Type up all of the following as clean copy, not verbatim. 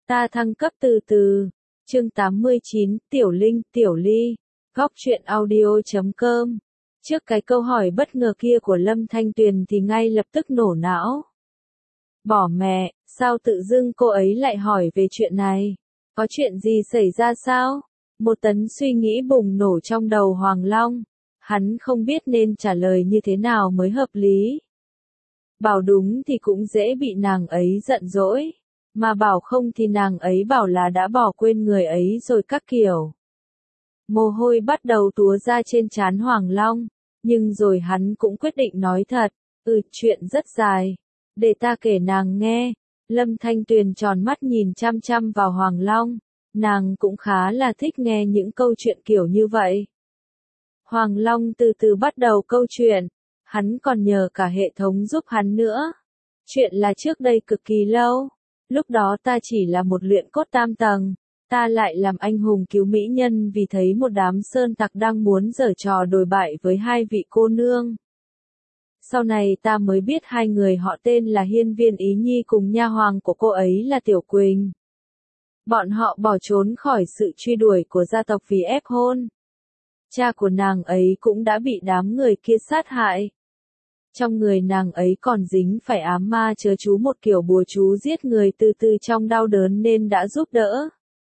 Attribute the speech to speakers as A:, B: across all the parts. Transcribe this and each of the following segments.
A: Ta thăng cấp từ từ. Chương 89, Tiểu Linh, Tiểu Ly. Góc truyện audio.com. Trước cái câu hỏi bất ngờ kia của Lâm Thanh Tuyền thì ngay lập tức nổ não. Bỏ mẹ, sao tự dưng cô ấy lại hỏi về chuyện này? Có chuyện gì xảy ra sao? Một tấn suy nghĩ bùng nổ trong đầu Hoàng Long. Hắn không biết nên trả lời như thế nào mới hợp lý. Bảo đúng thì cũng dễ bị nàng ấy giận dỗi. Mà bảo không thì nàng ấy bảo là đã bỏ quên người ấy rồi các kiểu. Mồ hôi bắt đầu túa ra trên trán Hoàng Long. Nhưng rồi hắn cũng quyết định nói thật. Chuyện rất dài. Để ta kể nàng nghe. Lâm Thanh Tuyền tròn mắt nhìn chăm chăm vào Hoàng Long. Nàng cũng khá là thích nghe những câu chuyện kiểu như vậy. Hoàng Long từ từ bắt đầu câu chuyện. Hắn còn nhờ cả hệ thống giúp hắn nữa. Chuyện là trước đây cực kỳ lâu. Lúc đó ta chỉ là một luyện cốt tam tầng. Ta lại làm anh hùng cứu mỹ nhân vì thấy một đám sơn tặc đang muốn giở trò đồi bại với hai vị cô nương. Sau này ta mới biết hai người họ tên là Hiên Viên Ý Nhi cùng nha hoàng của cô ấy là Tiểu Quỳnh. Bọn họ bỏ trốn khỏi sự truy đuổi của gia tộc vì ép hôn. Cha của nàng ấy cũng đã bị đám người kia sát hại. Trong người nàng ấy còn dính phải ám ma chớ chú một kiểu bùa chú giết người từ từ trong đau đớn nên đã giúp đỡ.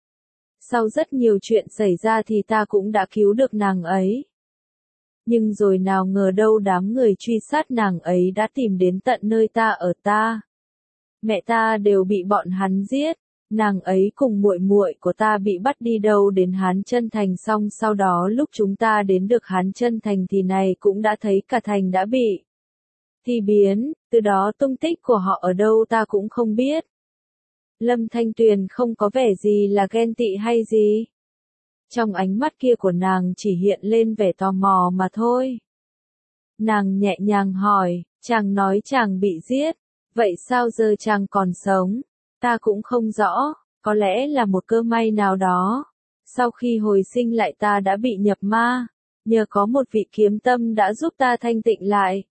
A: Sau rất nhiều chuyện xảy ra thì ta cũng đã cứu được nàng ấy. Nhưng rồi nào ngờ đâu đám người truy sát nàng ấy đã tìm đến tận nơi ta ở ta. Mẹ ta đều bị bọn hắn giết. Nàng ấy cùng muội muội của ta bị bắt đi đâu đến Hán Chân Thành, xong sau đó lúc chúng ta đến được Hán Chân Thành thì này cũng đã thấy cả thành đã bị thì biến, từ đó tung tích của họ ở đâu ta cũng không biết. Lâm Thanh Tuyền không có vẻ gì là ghen tị hay gì. Trong ánh mắt kia của nàng chỉ hiện lên vẻ tò mò mà thôi. Nàng nhẹ nhàng hỏi, chàng nói chàng bị giết, vậy sao giờ chàng còn sống? Ta cũng không rõ, có lẽ là một cơ may nào đó. Sau khi hồi sinh lại ta đã bị nhập ma, nhờ có một vị kiếm tâm đã giúp ta thanh tịnh lại.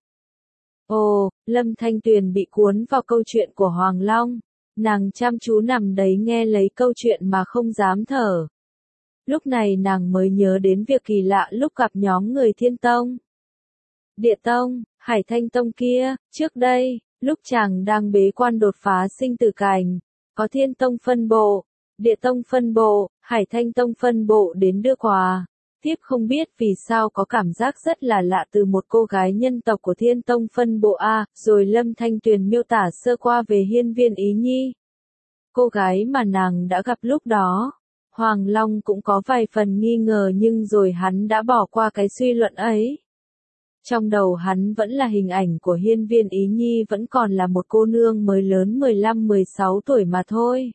A: Ồ, Lâm Thanh Tuyền bị cuốn vào câu chuyện của Hoàng Long. Nàng chăm chú nằm đấy nghe lấy câu chuyện mà không dám thở. Lúc này nàng mới nhớ đến việc kỳ lạ lúc gặp nhóm người Thiên Tông, Địa Tông, Hải Thanh Tông kia, trước đây, lúc chàng đang bế quan đột phá sinh tử cảnh, có Thiên Tông phân bộ, Địa Tông phân bộ, Hải Thanh Tông phân bộ đến đưa quà. Tiếp không biết vì sao có cảm giác rất là lạ từ một cô gái nhân tộc của Thiên Tông phân bộ A, rồi Lâm Thanh Tuyền miêu tả sơ qua về Hiên Viên Ý Nhi. Cô gái mà nàng đã gặp lúc đó. Hoàng Long cũng có vài phần nghi ngờ nhưng rồi hắn đã bỏ qua cái suy luận ấy. Trong đầu hắn vẫn là hình ảnh của Hiên Viên Ý Nhi vẫn còn là một cô nương mới lớn 15-16 tuổi mà thôi.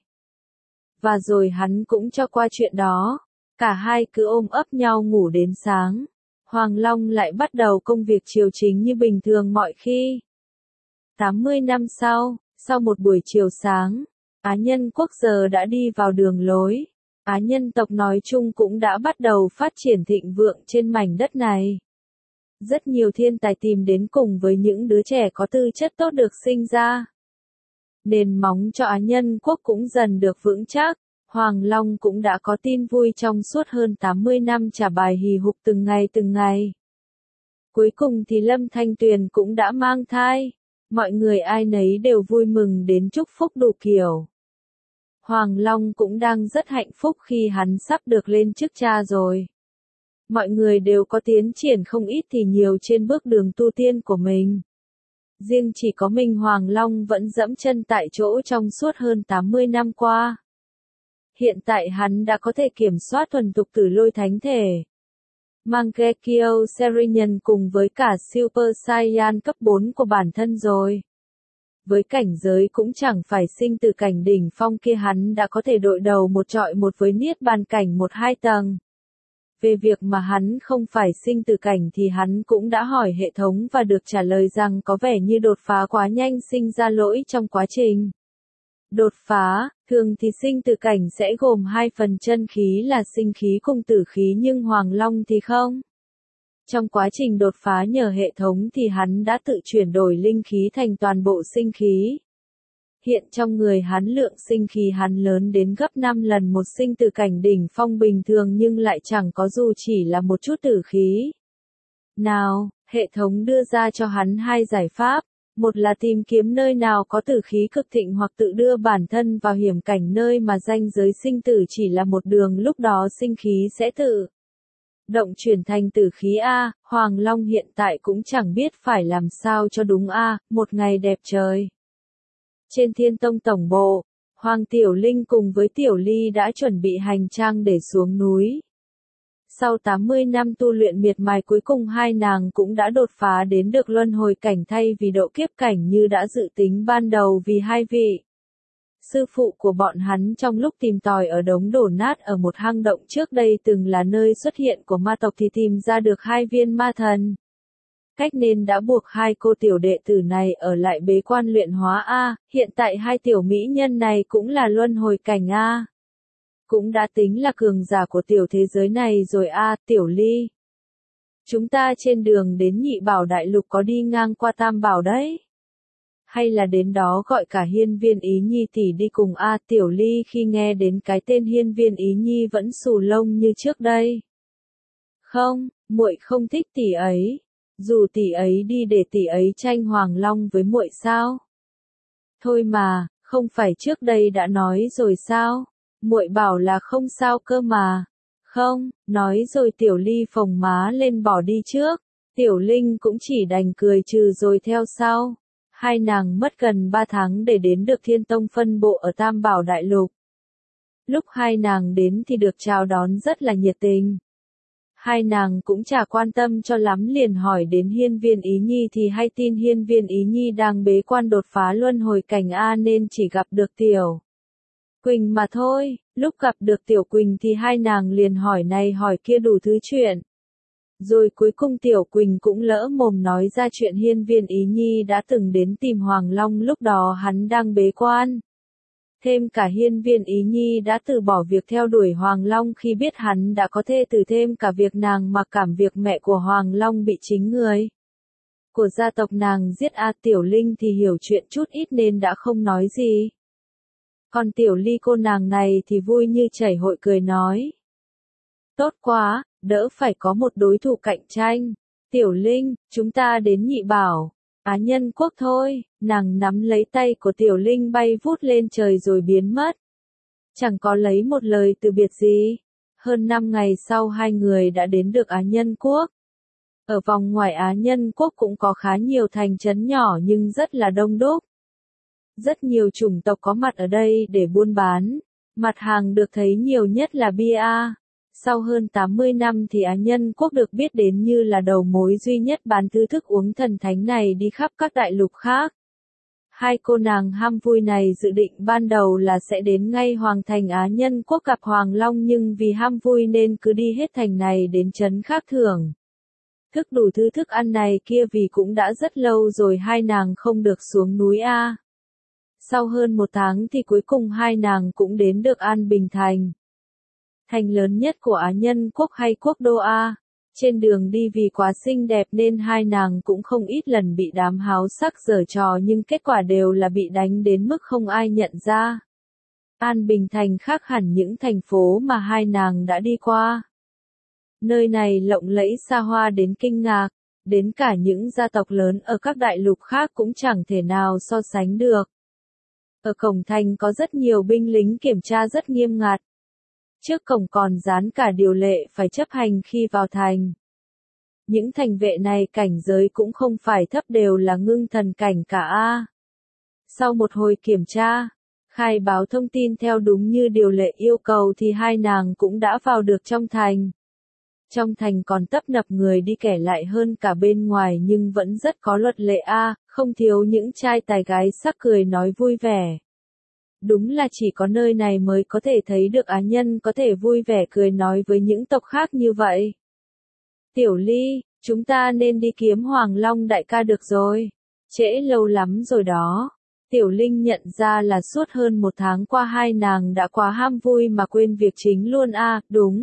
A: Và rồi hắn cũng cho qua chuyện đó. Cả hai cứ ôm ấp nhau ngủ đến sáng. Hoàng Long lại bắt đầu công việc triều chính như bình thường mọi khi. 80 năm sau một buổi chiều sáng, Á Nhân quốc giờ đã đi vào đường lối. Á nhân tộc nói chung cũng đã bắt đầu phát triển thịnh vượng trên mảnh đất này. Rất nhiều thiên tài tìm đến cùng với những đứa trẻ có tư chất tốt được sinh ra. Nền móng cho Á Nhân quốc cũng dần được vững chắc. Hoàng Long cũng đã có tin vui trong suốt hơn 80 năm trả bài hì hục từng ngày. Cuối cùng thì Lâm Thanh Tuyền cũng đã mang thai. Mọi người ai nấy đều vui mừng đến chúc phúc đủ kiểu. Hoàng Long cũng đang rất hạnh phúc khi hắn sắp được lên chức cha rồi. Mọi người đều có tiến triển không ít thì nhiều trên bước đường tu tiên của mình. Riêng chỉ có mình Hoàng Long vẫn dẫm chân tại chỗ trong suốt hơn 80 năm qua. Hiện tại hắn đã có thể kiểm soát thuần thục Tử Lôi Thánh Thể, Mangekyo Serenian cùng với cả Super Saiyan cấp 4 của bản thân rồi. Với cảnh giới cũng chẳng phải sinh tử cảnh đỉnh phong kia hắn đã có thể đội đầu một trọi một với Niết Bàn cảnh 1-2 tầng. Về việc mà hắn không phải sinh tử cảnh thì hắn cũng đã hỏi hệ thống và được trả lời rằng có vẻ như đột phá quá nhanh sinh ra lỗi trong quá trình. Đột phá, thường thì sinh tử cảnh sẽ gồm 2 phần chân khí là sinh khí cùng tử khí nhưng Hoàng Long thì không. Trong quá trình đột phá nhờ hệ thống thì hắn đã tự chuyển đổi linh khí thành toàn bộ sinh khí. Hiện trong người hắn lượng sinh khí hắn lớn đến gấp 5 lần một sinh tử cảnh đỉnh phong bình thường nhưng lại chẳng có dù chỉ là một chút tử khí. Nào, hệ thống đưa ra cho hắn hai giải pháp. Một là tìm kiếm nơi nào có tử khí cực thịnh hoặc tự đưa bản thân vào hiểm cảnh nơi mà ranh giới sinh tử chỉ là một đường, lúc đó sinh khí sẽ tự động chuyển thành tử khí A. Hoàng Long hiện tại cũng chẳng biết phải làm sao cho đúng A. Một ngày đẹp trời. Trên Thiên Tông tổng bộ, Hoàng Tiểu Linh cùng với Tiểu Ly đã chuẩn bị hành trang để xuống núi. Sau 80 năm tu luyện miệt mài cuối cùng hai nàng cũng đã đột phá đến được luân hồi cảnh thay vì độ kiếp cảnh như đã dự tính ban đầu vì hai vị sư phụ của bọn hắn trong lúc tìm tòi ở đống đổ nát ở một hang động trước đây từng là nơi xuất hiện của ma tộc thì tìm ra được hai viên ma thần. Cách nên đã buộc hai cô tiểu đệ tử này ở lại bế quan luyện hóa A, hiện tại hai tiểu mỹ nhân này cũng là luân hồi cảnh A. Cũng đã tính là cường giả của tiểu thế giới này rồi A. Tiểu Ly. Chúng ta trên đường đến Nhị Bảo Đại Lục có đi ngang qua Tam Bảo đấy. Hay là đến đó gọi cả Hiên Viên Ý Nhi tỷ đi cùng A. Tiểu Ly khi nghe đến cái tên Hiên Viên Ý Nhi vẫn xù lông như trước đây. Không, muội không thích tỷ ấy. Dù tỷ ấy đi để tỷ ấy tranh Hoàng Long với muội sao? Thôi mà, không phải trước đây đã nói rồi sao? Muội bảo là không sao cơ mà. Không, nói rồi Tiểu Ly phồng má lên bỏ đi trước. Tiểu Linh cũng chỉ đành cười trừ rồi theo sau. Hai nàng mất gần 3 tháng để đến được Thiên Tông phân bộ ở Tam Bảo Đại Lục. Lúc hai nàng đến thì được chào đón rất là nhiệt tình. Hai nàng cũng chả quan tâm cho lắm liền hỏi đến Hiên Viên Ý Nhi thì hay tin Hiên Viên Ý Nhi đang bế quan đột phá luân hồi cảnh A nên chỉ gặp được Tiểu Quỳnh mà thôi. Lúc gặp được Tiểu Quỳnh thì hai nàng liền hỏi này hỏi kia đủ thứ chuyện. Rồi cuối cùng Tiểu Quỳnh cũng lỡ mồm nói ra chuyện Hiên Viên Ý Nhi đã từng đến tìm Hoàng Long lúc đó hắn đang bế quan. Thêm cả Hiên Viên Ý Nhi đã từ bỏ việc theo đuổi Hoàng Long khi biết hắn đã có thê tử, thêm cả việc nàng mặc cảm việc mẹ của Hoàng Long bị chính người của gia tộc nàng giết. A. Tiểu Linh thì hiểu chuyện chút ít nên đã không nói gì. Còn Tiểu Ly cô nàng này thì vui như chảy hội cười nói. Tốt quá, đỡ phải có một đối thủ cạnh tranh. Tiểu Linh, chúng ta đến Nhị Bảo Á Nhân Quốc thôi. Nàng nắm lấy tay của Tiểu Linh bay vút lên trời rồi biến mất. Chẳng có lấy một lời từ biệt gì. Hơn 5 ngày sau hai người đã đến được Á Nhân Quốc. Ở vòng ngoài Á Nhân Quốc cũng có khá nhiều thành trấn nhỏ nhưng rất là đông đúc. Rất nhiều chủng tộc có mặt ở đây để buôn bán. Mặt hàng được thấy nhiều nhất là bia. Sau hơn 80 năm thì Á Nhân Quốc được biết đến như là đầu mối duy nhất bán thứ thức uống thần thánh này đi khắp các đại lục khác. Hai cô nàng ham vui này dự định ban đầu là sẽ đến ngay Hoàng thành Á Nhân Quốc gặp Hoàng Long nhưng vì ham vui nên cứ đi hết thành này đến trấn khác thưởng thức đủ thứ thức ăn này kia vì cũng đã rất lâu rồi hai nàng không được xuống núi A. Sau hơn 1 tháng thì cuối cùng hai nàng cũng đến được An Bình Thành. Thành lớn nhất của Á Nhân Quốc hay quốc đô A. Trên đường đi vì quá xinh đẹp nên hai nàng cũng không ít lần bị đám háo sắc giở trò nhưng kết quả đều là bị đánh đến mức không ai nhận ra. An Bình Thành khác hẳn những thành phố mà hai nàng đã đi qua. Nơi này lộng lẫy xa hoa đến kinh ngạc, đến cả những gia tộc lớn ở các đại lục khác cũng chẳng thể nào so sánh được. Ở cổng thành có rất nhiều binh lính kiểm tra rất nghiêm ngặt. Trước cổng còn dán cả điều lệ phải chấp hành khi vào thành. Những thành vệ này cảnh giới cũng không phải thấp, đều là ngưng thần cảnh cả A. Sau một hồi kiểm tra, khai báo thông tin theo đúng như điều lệ yêu cầu thì hai nàng cũng đã vào được trong thành. Trong thành còn tấp nập người đi kẻ lại hơn cả bên ngoài nhưng vẫn rất có luật lệ A, không thiếu những trai tài gái sắc cười nói vui vẻ. Đúng là chỉ có nơi này mới có thể thấy được Á Nhân có thể vui vẻ cười nói với những tộc khác như vậy. Tiểu Ly, chúng ta nên đi kiếm Hoàng Long đại ca được rồi. Trễ lâu lắm rồi đó. Tiểu Linh nhận ra là suốt hơn 1 tháng qua hai nàng đã quá ham vui mà quên việc chính luôn A.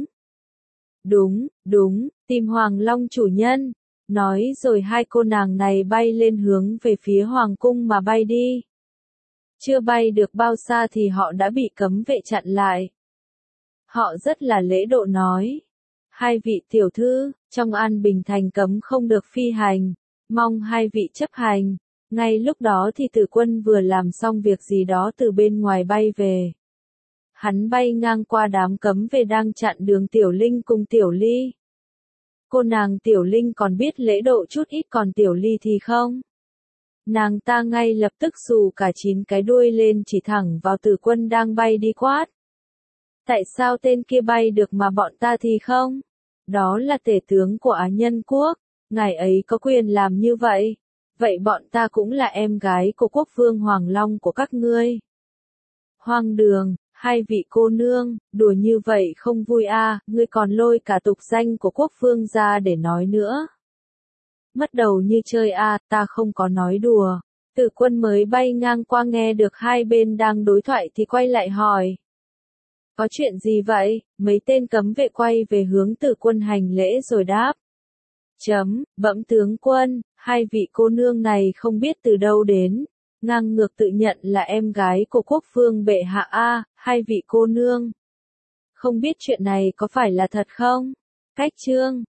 A: Đúng, tìm Hoàng Long chủ nhân. Nói rồi hai cô nàng này bay lên hướng về phía Hoàng cung mà bay đi. Chưa bay được bao xa thì họ đã bị cấm vệ chặn lại. Họ rất là lễ độ nói. Hai vị tiểu thư, trong An Bình thành cấm không được phi hành, mong hai vị chấp hành. Ngay lúc đó thì Tử Quân vừa làm xong việc gì đó từ bên ngoài bay về. Hắn bay ngang qua đám cấm vệ đang chặn đường Tiểu Linh cùng Tiểu Ly. Cô nàng Tiểu Linh còn biết lễ độ chút ít, còn Tiểu Ly thì không. Nàng ta ngay lập tức xù cả 9 cái đuôi lên chỉ thẳng vào Tử Quân đang bay đi quát. Tại sao tên kia bay được mà bọn ta thì không? Đó là tể tướng của Á Nhân quốc, ngài ấy có quyền làm như vậy. Vậy bọn ta cũng là em gái của quốc vương Hoàng Long của các ngươi. Hoang đường, hai vị cô nương, đùa như vậy không vui à, ngươi còn lôi cả tục danh của quốc vương ra để nói nữa. Mất đầu như chơi à, ta không có nói đùa. Tử Quân mới bay ngang qua nghe được hai bên đang đối thoại thì quay lại hỏi. Có chuyện gì vậy? Mấy tên cấm vệ quay về hướng Tử Quân hành lễ rồi đáp. Bẩm tướng quân, hai vị cô nương này không biết từ đâu đến, ngang ngược tự nhận là em gái của quốc vương bệ hạ a, hai vị cô nương. Không biết chuyện này có phải là thật không? Cách chương